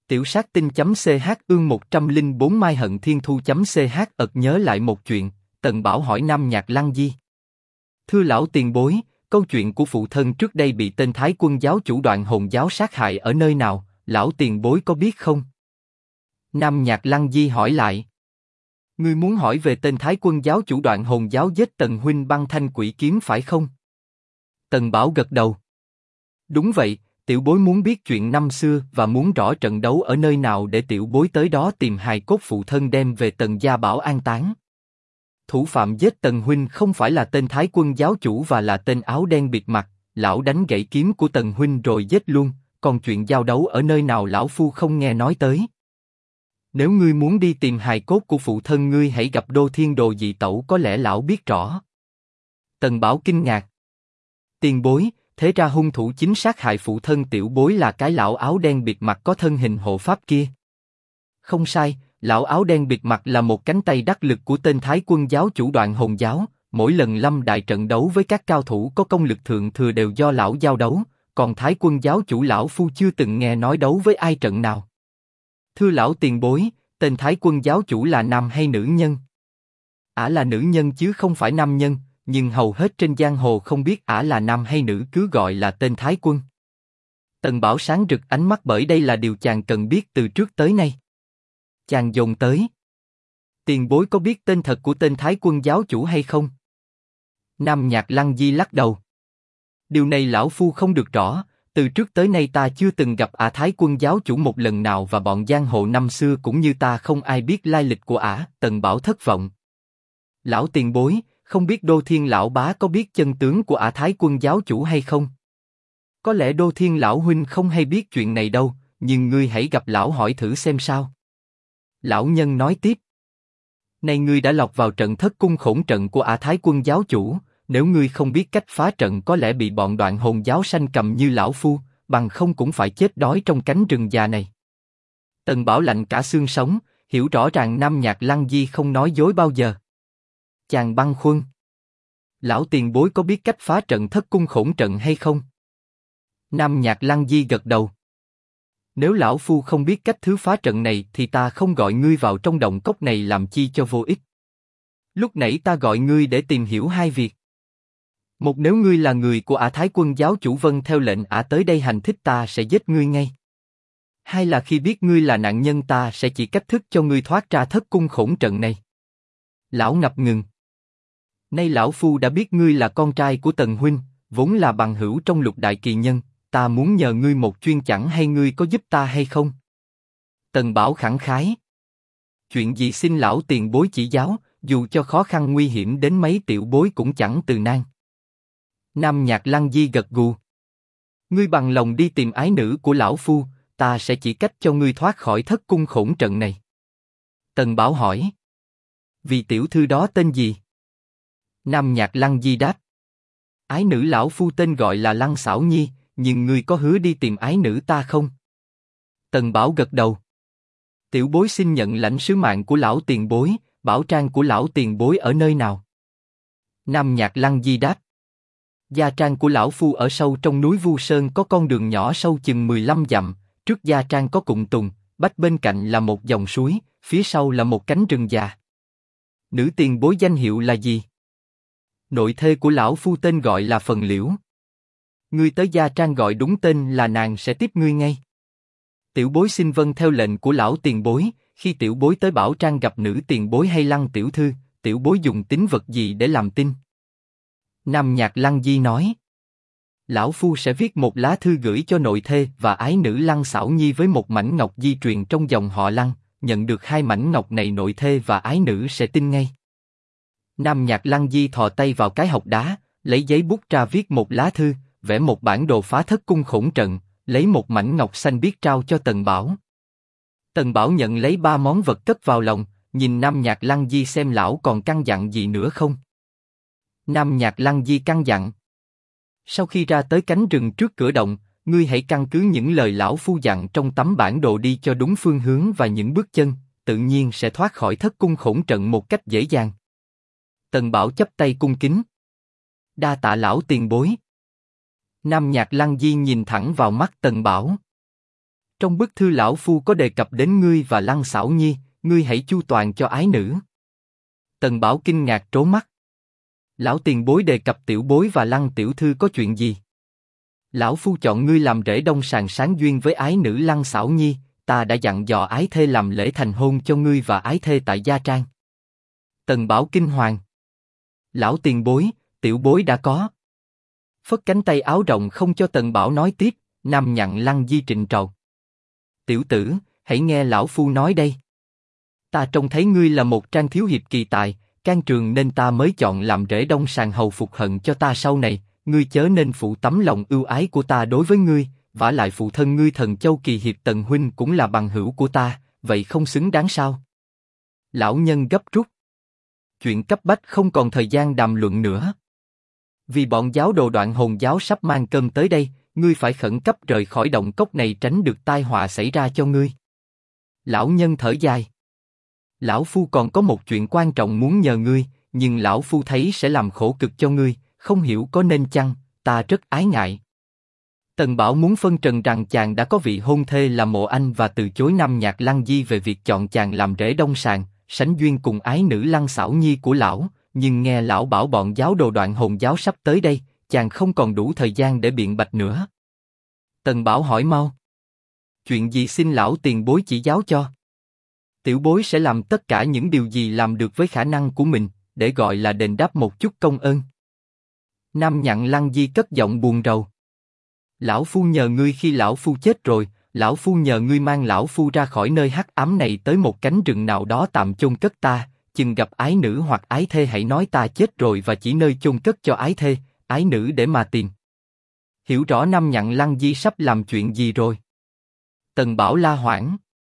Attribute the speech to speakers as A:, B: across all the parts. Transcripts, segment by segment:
A: Tiểu sát tinh.ch ương 104 Mai Hận Thiên Thu.ch nhớ lại một chuyện, Tần Bảo hỏi Nam Nhạc Lăng Di. Thưa lão tiền bối, câu chuyện của phụ thân trước đây bị tên Thái Quân giáo chủ Đoạn Hồn giáo sát hại ở nơi nào, lão tiền bối có biết không? Nam Nhạc Lăng Di hỏi lại. Ngươi muốn hỏi về tên Thái Quân giáo chủ Đoạn Hồn giáo giết Tần huynh băng thanh quỷ kiếm phải không? Tần Bảo gật đầu. Đúng vậy, tiểu bối muốn biết chuyện năm xưa và muốn rõ trận đấu ở nơi nào để tiểu bối tới đó tìm hài cốt phụ thân đem về Tần gia bảo an táng. Thủ phạm giết Tần huynh không phải là tên Thái Quân giáo chủ và là tên áo đen bịt mặt, lão đánh gãy kiếm của Tần huynh rồi giết luôn, còn chuyện giao đấu ở nơi nào lão phu không nghe nói tới. Nếu ngươi muốn đi tìm hài cốt của phụ thân ngươi hãy gặp Đô Thiên Đồ dị tẩu, có lẽ lão biết rõ. Tần Bảo kinh ngạc. Tiền bối, thế ra hung thủ chính sát hại phụ thân tiểu bối là cái lão áo đen bịt mặt có thân hình hộ pháp kia. Không sai, lão áo đen bịt mặt là một cánh tay đắc lực của tên Thái Quân giáo chủ Đoạn Hồn giáo, mỗi lần lâm đại trận đấu với các cao thủ có công lực thượng thừa đều do lão giao đấu, còn Thái Quân giáo chủ lão phu chưa từng nghe nói đấu với ai trận nào. Thưa lão tiền bối, tên Thái Quân giáo chủ là nam hay nữ nhân? Ả là nữ nhân chứ không phải nam nhân, nhưng hầu hết trên giang hồ không biết ả là nam hay nữ, cứ gọi là tên Thái Quân. Tần Bảo sáng rực ánh mắt bởi đây là điều chàng cần biết từ trước tới nay. Chàng dồn tới. Tiền bối có biết tên thật của tên Thái Quân giáo chủ hay không? Nam Nhạc Lăng Di lắc đầu. Điều này lão phu không được rõ, từ trước tới nay ta chưa từng gặp ả Thái Quân giáo chủ một lần nào và bọn giang hồ năm xưa cũng như ta không ai biết lai lịch của ả. Tần Bảo thất vọng. Lão tiền bối, không biết Đô Thiên lão bá có biết chân tướng của ả Thái Quân giáo chủ hay không? Có lẽ Đô Thiên lão huynh không hay biết chuyện này đâu, nhưng ngươi hãy gặp lão hỏi thử xem sao. Lão nhân nói tiếp. Này ngươi đã lọt vào trận thất cung khổng trận của ả Thái Quân giáo chủ, nếu ngươi không biết cách phá trận có lẽ bị bọn Đoạn Hồn giáo sanh cầm như lão phu, bằng không cũng phải chết đói trong cánh rừng già này. Tần Bảo lạnh cả xương sống, hiểu rõ ràng Nam Nhạc Lăng Di không nói dối bao giờ. Chàng băn khoăn. Lão tiền bối có biết cách phá trận thất cung khổng trận hay không? Nam Nhạc Lăng Di gật đầu. Nếu lão phu không biết cách thứ phá trận này thì ta không gọi ngươi vào trong động cốc này làm chi cho vô ích. Lúc nãy ta gọi ngươi để tìm hiểu hai việc. Một, nếu ngươi là người của ả Thái Quân giáo chủ vâng theo lệnh ả tới đây hành thích ta sẽ giết ngươi ngay. Hai là khi biết ngươi là nạn nhân ta sẽ chỉ cách thức cho ngươi thoát ra thất cung khổng trận này. Lão ngập ngừng. Nay lão phu đã biết ngươi là con trai của Tần huynh, vốn là bằng hữu trong Lục đại kỳ nhân, ta muốn nhờ ngươi một chuyên chẳng hay ngươi có giúp ta hay không? Tần Bảo khẳng khái. Chuyện gì xin lão tiền bối chỉ giáo, dù cho khó khăn nguy hiểm đến mấy tiểu bối cũng chẳng từ nan. Nam Nhạc Lăng Di gật gù. Ngươi bằng lòng đi tìm ái nữ của lão phu, ta sẽ chỉ cách cho ngươi thoát khỏi thất cung khổng trận này. Tần Bảo hỏi. Vị tiểu thư đó tên gì? Nam Nhạc Lăng Di đáp. Ái nữ lão phu tên gọi là Lăng Xảo Nhi, nhưng ngươi có hứa đi tìm ái nữ ta không? Tần Bảo gật đầu. Tiểu bối xin nhận lãnh sứ mạng của lão tiền bối, bảo trang của lão tiền bối ở nơi nào? Nam Nhạc Lăng Di đáp. Gia trang của lão phu ở sâu trong núi Vu Sơn, có con đường nhỏ sâu chừng 15 dặm, trước gia trang có cụm tùng, bách bên cạnh là một dòng suối, phía sau là một cánh rừng già. Nữ tiền bối danh hiệu là gì? Nội thê của lão phu tên gọi là Phần Liễu. Ngươi tới gia trang gọi đúng tên là nàng sẽ tiếp ngươi ngay. Tiểu bối xin vâng theo lệnh của lão tiền bối, khi tiểu bối tới bảo trang gặp nữ tiền bối hay Lăng tiểu thư, tiểu bối dùng tín vật gì để làm tin? Nam Nhạc Lăng Di nói. Lão phu sẽ viết một lá thư gửi cho nội thê và ái nữ Lăng Xảo Nhi với một mảnh ngọc di truyền trong dòng họ Lăng, nhận được hai mảnh ngọc này nội thê và ái nữ sẽ tin ngay. Nam Nhạc Lăng Di thò tay vào cái hộc đá, lấy giấy bút ra viết một lá thư, vẽ một bản đồ phá thất cung khổng trận, lấy một mảnh ngọc xanh biếc trao cho Tần Bảo. Tần Bảo nhận lấy 3 món vật cất vào lòng, nhìn Nam Nhạc Lăng Di xem lão còn căn dặn gì nữa không. Nam Nhạc Lăng Di căn dặn. Sau khi ra tới cánh rừng trước cửa động, ngươi hãy căn cứ những lời lão phu dặn trong tấm bản đồ đi cho đúng phương hướng và những bước chân, tự nhiên sẽ thoát khỏi thất cung khổng trận một cách dễ dàng. Tần Bảo chắp tay cung kính. Đa tạ lão tiền bối. Nam Nhạc Lăng Di nhìn thẳng vào mắt Tần Bảo. Trong bức thư lão phu có đề cập đến ngươi và Lăng Xảo Nhi, ngươi hãy chu toàn cho ái nữ. Tần Bảo kinh ngạc trố mắt. Lão tiền bối đề cập tiểu bối và Lăng tiểu thư có chuyện gì? Lão phu chọn ngươi làm rể đông sàng sáng duyên với ái nữ Lăng Xảo Nhi, ta đã dặn dò ái thê làm lễ thành hôn cho ngươi và ái thê tại gia trang. Tần Bảo kinh hoàng. Lão tiền bối, tiểu bối đã có. Phất cánh tay áo rộng không cho Tần Bảo nói tiếp, nằm nhặn Lăng Di trịnh trọng. Tiểu tử, hãy nghe lão phu nói đây. Ta trông thấy ngươi là một trang thiếu hiệp kỳ tài, can trường nên ta mới chọn làm rể đông sàng hầu phục hận cho ta sau này. Ngươi chớ nên phụ tấm lòng ưu ái của ta đối với ngươi, vả lại phụ thân ngươi Thần Châu kỳ hiệp Tần huynh cũng là bằng hữu của ta, vậy không xứng đáng sao? Lão nhân gấp rút. Chuyện cấp bách không còn thời gian đàm luận nữa. Vì bọn giáo đồ Đoạn Hồn giáo sắp mang cơm tới đây, ngươi phải khẩn cấp rời khỏi động cốc này tránh được tai họa xảy ra cho ngươi. Lão nhân thở dài. Lão phu còn có một chuyện quan trọng muốn nhờ ngươi, nhưng lão phu thấy sẽ làm khổ cực cho ngươi, không hiểu có nên chăng, ta rất ái ngại. Tần Bảo muốn phân trần rằng chàng đã có vị hôn thê là Mộ Anh và từ chối Nam Nhạc Lăng Di về việc chọn chàng làm rể đông sàng, sánh duyên cùng ái nữ Lăng Xảo Nhi của lão, nhưng nghe lão bảo bọn giáo đồ Đoạn Hồn giáo sắp tới đây, chàng không còn đủ thời gian để biện bạch nữa. Tần Bảo hỏi mau. Chuyện gì xin lão tiền bối chỉ giáo cho? Tiểu bối sẽ làm tất cả những điều gì làm được với khả năng của mình, để gọi là đền đáp một chút công ơn. Nam Nhặn Lăng Di cất giọng buồn rầu. Lão phu nhờ ngươi khi lão phu chết rồi, lão phu nhờ ngươi mang lão phu ra khỏi nơi hắc ám này tới một cánh rừng nào đó tạm chôn cất ta, chừng gặp ái nữ hoặc ái thê hãy nói ta chết rồi và chỉ nơi chôn cất cho ái thê, ái nữ để mà tìm. Hiểu rõ Nam Nhặn Lăng Di sắp làm chuyện gì rồi? Tần Bảo la hoảng.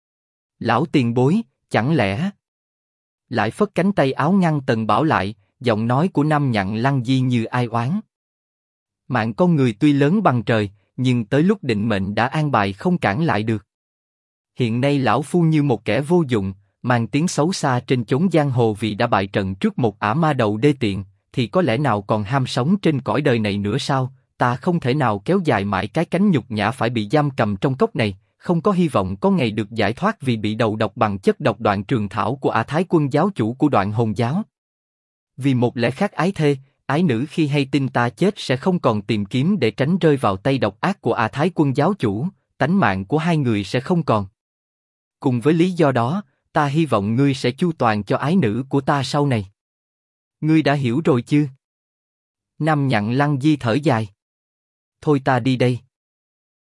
A: Lão tiền bối, chẳng lẽ... Lại phất cánh tay áo ngăn Tần Bảo lại, giọng nói của Nam Nhặn Lăng Di như ai oán. Mạng con người tuy lớn bằng trời, nhưng tới lúc định mệnh đã an bài không cản lại được. Hiện nay lão phu như một kẻ vô dụng, mang tiếng xấu xa trên chốn giang hồ vì đã bại trận trước một ả ma đầu đê tiện, thì có lẽ nào còn ham sống trên cõi đời này nữa sao? Ta không thể nào kéo dài mãi cái cánh nhục nhã phải bị giam cầm trong cốc này, không có hy vọng có ngày được giải thoát vì bị đầu độc bằng chất độc Đoạn Trường Thảo của Ả Thái Quân giáo chủ của Đoạn Hồn giáo. Vì một lẽ khác ái thê, ái nữ khi hay tin ta chết sẽ không còn tìm kiếm để tránh rơi vào tay độc ác của Ả Thái Quân giáo chủ, tánh mạng của hai người sẽ không còn. Cùng với lý do đó, ta hy vọng ngươi sẽ chu toàn cho ái nữ của ta sau này. Ngươi đã hiểu rồi chứ? Nam Nhặn Lăng Di thở dài. Thôi ta đi đây.